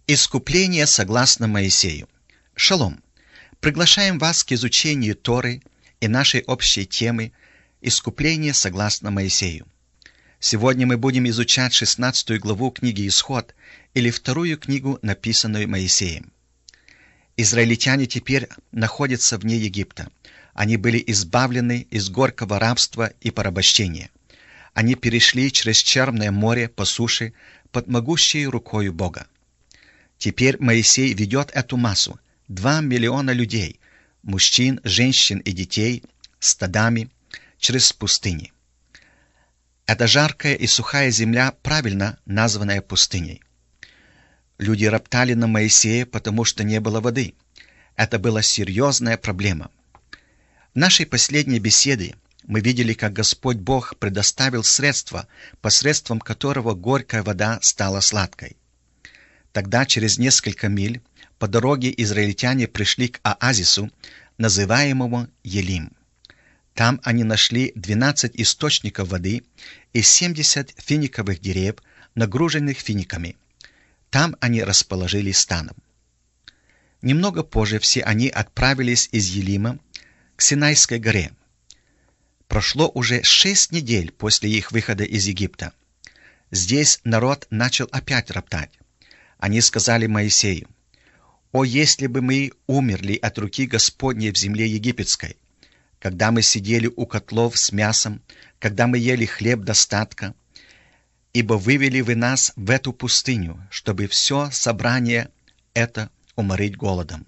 Искупление согласно Моисею. Шалом! Приглашаем вас к изучению Торы и нашей общей темы «Искупление согласно Моисею». Сегодня мы будем изучать 16 главу книги «Исход» или вторую книгу, написанную Моисеем. Израильтяне теперь находятся вне Египта. Они были избавлены из горького рабства и порабощения. Они перешли через Черное море по суше под могущей рукою Бога. Теперь Моисей ведет эту массу, 2 миллиона людей, мужчин, женщин и детей, стадами, через пустыни. Это жаркая и сухая земля, правильно названная пустыней. Люди роптали на Моисея, потому что не было воды. Это была серьезная проблема. В нашей последней беседе мы видели, как Господь Бог предоставил средства, посредством которого горькая вода стала сладкой. Тогда через несколько миль по дороге израильтяне пришли к оазису, называемому Елим. Там они нашли 12 источников воды и 70 финиковых деревьев, нагруженных финиками. Там они расположились станом. Немного позже все они отправились из Елима к Синайской горе. Прошло уже 6 недель после их выхода из Египта. Здесь народ начал опять роптать. Они сказали Моисею: «О, если бы мы умерли от руки Господней в земле египетской, когда мы сидели у котлов с мясом, когда мы ели хлеб достатка, ибо вывели вы нас в эту пустыню, чтобы все собрание это уморить голодом».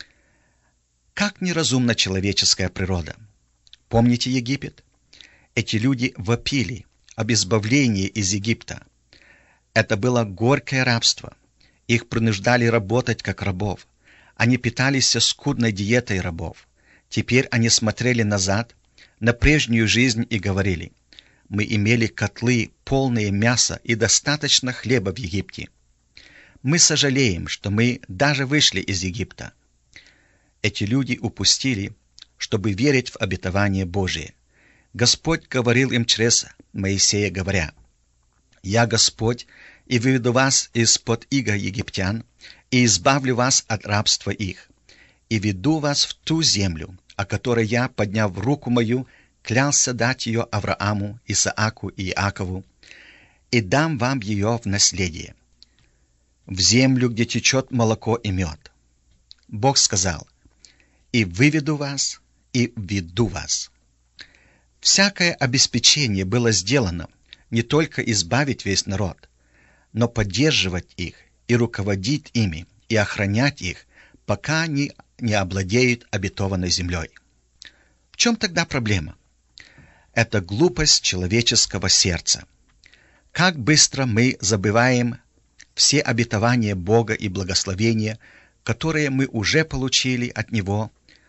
Как неразумна человеческая природа! Помните Египет? Эти люди вопили об избавлении из Египта. Это было горькое рабство. Их принуждали работать как рабов. Они питались скудной диетой рабов. Теперь они смотрели назад, на прежнюю жизнь и говорили: «Мы имели котлы, полные мяса и достаточно хлеба в Египте. Мы сожалеем, что мы даже вышли из Египта». Эти люди упустили, чтобы верить в обетование Божие. Господь говорил им через Моисея, говоря: «Я Господь, и выведу вас из-под ига египтян, и избавлю вас от рабства их, и веду вас в ту землю, о которой я, подняв руку мою, клялся дать ее Аврааму, Исааку и Иакову, и дам вам ее в наследие, в землю, где течет молоко и мед». Бог сказал: «И выведу вас, и веду вас». Всякое обеспечение было сделано не только избавить весь народ, но поддерживать их и руководить ими, и охранять их, пока они не овладеют обетованной землей. В чем тогда проблема? Это глупость человеческого сердца. Как быстро мы забываем все обетования Бога и благословения, которые мы уже получили от Него.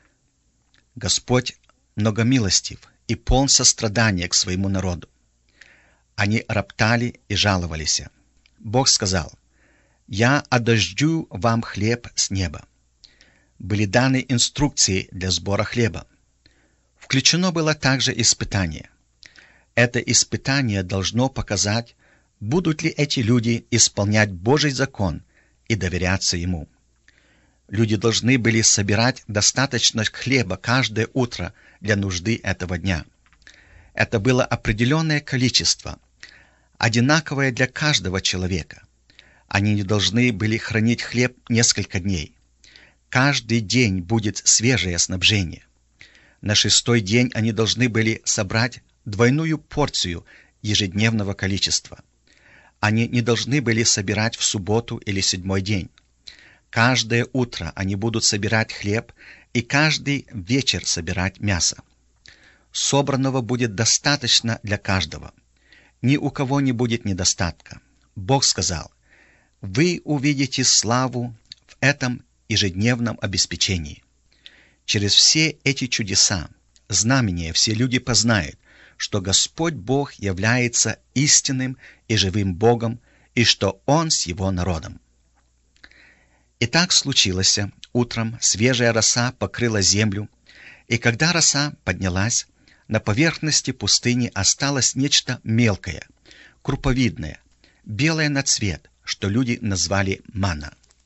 Господь многомилостив и полн сострадания к своему народу. Они роптали и жаловались. Бог сказал: «Я одождю вам хлеб с неба». Были даны инструкции для сбора хлеба. Включено было также испытание. Это испытание должно показать, будут ли эти люди исполнять Божий закон и доверяться Ему. Люди должны были собирать достаточно хлеба каждое утро для нужды этого дня. Это было определенное количество, одинаковое для каждого человека. Они не должны были хранить хлеб несколько дней. Каждый день будет свежее снабжение. На 6-й день они должны были собрать двойную порцию ежедневного количества. Они не должны были собирать в субботу или 7-й день. Каждое утро они будут собирать хлеб и каждый вечер собирать мясо. Собранного будет достаточно для каждого. Ни у кого не будет недостатка. Бог сказал: «Вы увидите славу в этом ежедневном обеспечении». Через все эти чудеса, знамения, все люди познают, что Господь Бог является истинным и живым Богом, и что Он с Его народом. И так случилось: утром свежая роса покрыла землю, и когда роса поднялась, на поверхности пустыни осталось нечто мелкое, круповидное, белое на цвет, что люди назвали манна.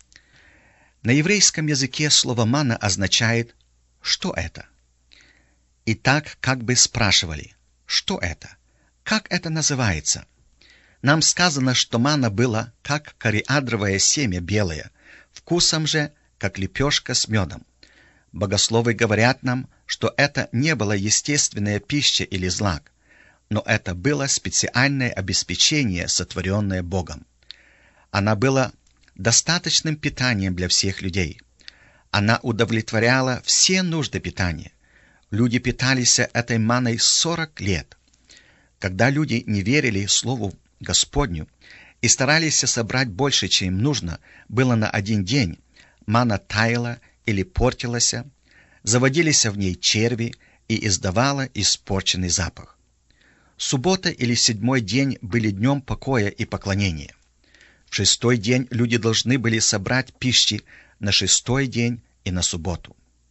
На еврейском языке слово «манна» означает «что это?». И так как бы спрашивали «что это?», «как это называется?». Нам сказано, что манна была как кориандровое семя белое, вкусом же, как лепешка с медом. Богословы говорят нам, что это не была естественная пища или злак, но это было специальное обеспечение, сотворенное Богом. Она была достаточным питанием для всех людей. Она удовлетворяла все нужды питания. Люди питались этой манной 40 лет. Когда люди не верили Слову Господню и старались собрать больше, чем им нужно было на один день, манна таяла или портилась, заводились в ней черви и издавала испорченный запах. Суббота или 7-й день были днем покоя и поклонения. В 6-й день люди должны были собрать пищи на 6-й день и на субботу.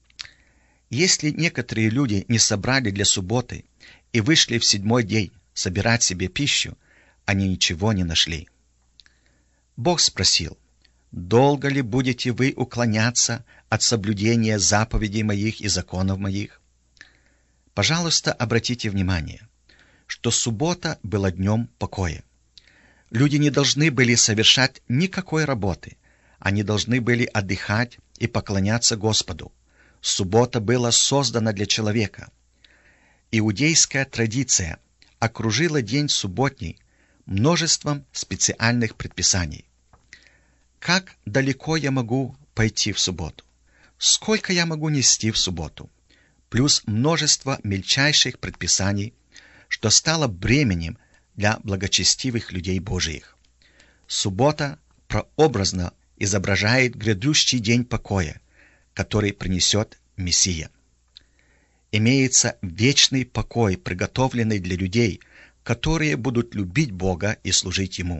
Если некоторые люди не собрали для субботы и вышли в 7-й день собирать себе пищу, они ничего не нашли. Бог спросил: «Долго ли будете вы уклоняться от соблюдения заповедей моих и законов моих?» Пожалуйста, обратите внимание, что суббота была днем покоя. Люди не должны были совершать никакой работы. Они должны были отдыхать и поклоняться Господу. Суббота была создана для человека. Иудейская традиция окружила день субботний множеством специальных предписаний. Как далеко я могу пойти в субботу? Сколько я могу нести в субботу? Плюс множество мельчайших предписаний, что стало бременем для благочестивых людей Божиих. Суббота прообразно изображает грядущий день покоя, который принесет Мессия. Имеется вечный покой, приготовленный для людей, которые будут любить Бога и служить Ему.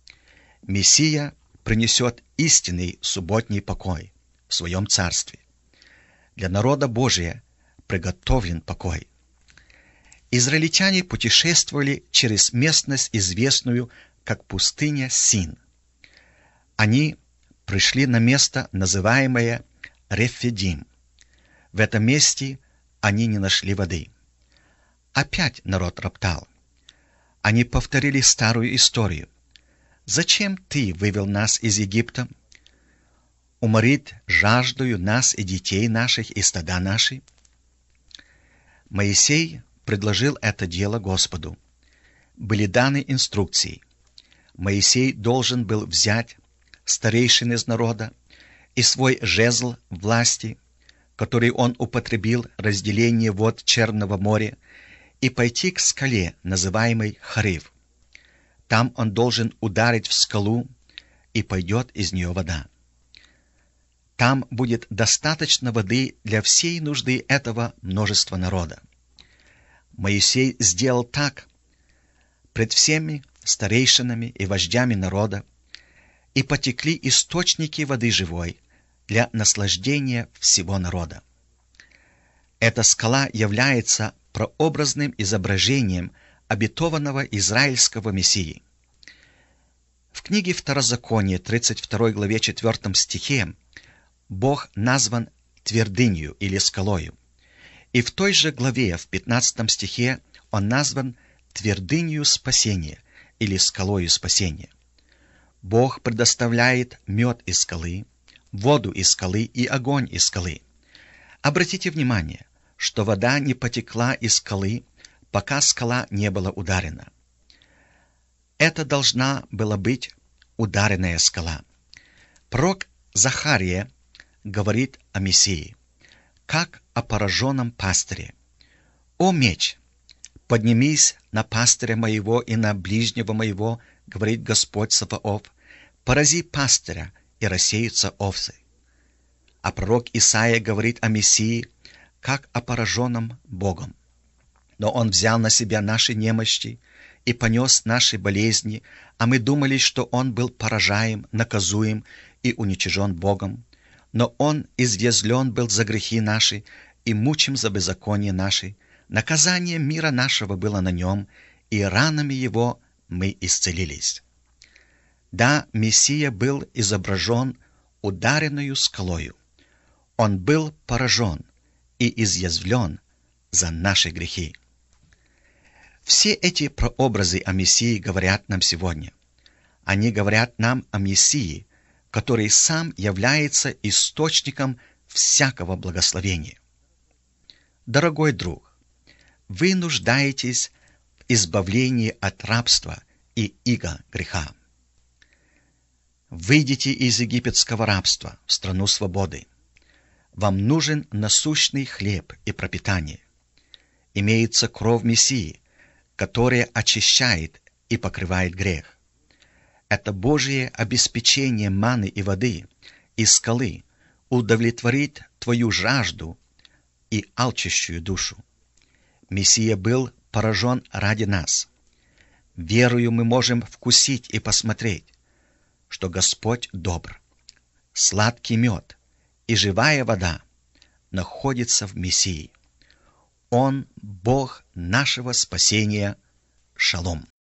Мессия принесет истинный субботний покой в Своем Царстве. Для народа Божия приготовлен покой. Израильтяне путешествовали через местность, известную как пустыня Син. Они пришли на место, называемое Рефидим. В этом месте они не нашли воды. Опять народ роптал. Они повторили старую историю. «Зачем ты вывел нас из Египта? Уморить жаждою нас и детей наших, и стада наши?» Моисей предложил это дело Господу. Были даны инструкции. Моисей должен был взять старейшин из народа и свой жезл власти, который он употребил разделение вод Черного моря, и пойти к скале, называемой Хорев. Там он должен ударить в скалу, и пойдет из нее вода. Там будет достаточно воды для всей нужды этого множества народа. Моисей сделал так пред всеми старейшинами и вождями народа, и потекли источники воды живой для наслаждения всего народа. Эта скала является прообразным изображением обетованного израильского Мессии. В книге Второзаконие, 32 главе 4 стихе, Бог назван твердынью или скалою. И в той же главе, в 15 стихе, он назван твердынью спасения или скалою спасения. Бог предоставляет мед из скалы, воду из скалы и огонь из скалы. Обратите внимание, что вода не потекла из скалы, пока скала не была ударена. Это должна была быть ударенная скала. Пророк Захария говорит о Мессии, как о пораженном пастыре. «О меч, поднимись на пастыря моего и на ближнего моего, говорит Господь Саваоф, порази пастыря, и рассеются овцы». А пророк Исаия говорит о Мессии, как о пораженном Богом. Но Он взял на себя наши немощи и понес наши болезни, а мы думали, что Он был поражаем, наказуем и уничижен Богом. Но Он извезлен был за грехи наши и мучим за беззаконие наши. Наказание мира нашего было на Нем, и ранами Его мы исцелились. Да, Мессия был изображен ударенную скалою. Он был поражен и изъязвлен за наши грехи. Все эти прообразы о Мессии говорят нам сегодня. Они говорят нам о Мессии, который сам является источником всякого благословения. Дорогой друг, вы нуждаетесь в избавлении от рабства и ига греха. Выйдите из египетского рабства в страну свободы. Вам нужен насущный хлеб и пропитание. Имеется кровь Мессии, которая очищает и покрывает грех. Это Божие обеспечение маны и воды из скалы удовлетворит твою жажду и алчущую душу. Мессия был поражен ради нас. Верою мы можем вкусить и посмотреть, что Господь добр. Сладкий мед и живая вода находятся в Мессии. Он — Бог нашего спасения. Шалом.